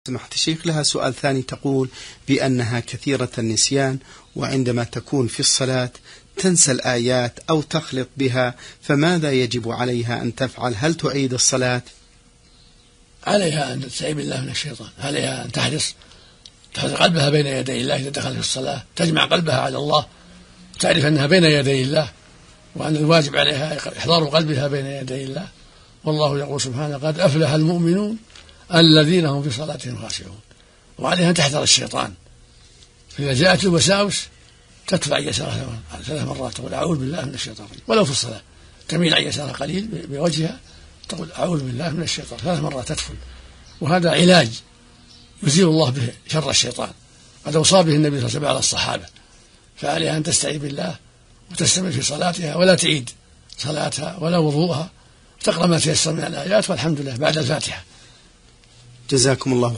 سمحت الشيخ، لها سؤال ثاني، تقول بأنها كثيرة النسيان، وعندما تكون في الصلاة تنسى الآيات أو تخلط بها، فماذا يجب عليها أن تفعل؟ هل تعيد الصلاة؟ عليها أن تستعيذ بالله من الشيطان، عليها أن تحرص قلبها بين يدي الله إذا دخل في الصلاة، تجمع قلبها على الله، تعرف أنها بين يدي الله، وأن الواجب عليها إحضار قلبها بين يدي الله. والله يقول سبحانه: قد أفلح المؤمنون الذين هم في صلاتهم خاشعون. وعليها أن تحذر الشيطان، فإذا جاءت الوساوس تدفع عن يسارها 3 مرات، تقول: أعوذ بالله من الشيطان الرجيم، ولو في الصلاة تميل عن يسارها قليل بوجهها، تقول: أعوذ بالله من الشيطان 3 مرات تدفل. وهذا علاج يزيل الله به شر الشيطان، قد أوصى به النبي صلى الله عليه وسلم على الصحابة. فعليها أن تستعيذ بالله وتستمر في صلاتها، ولا تعيد صلاتها ولا وضوءها، تقرأ ما تيسر من الآيات، والحمد لله بعد الفاتحة. جزاكم الله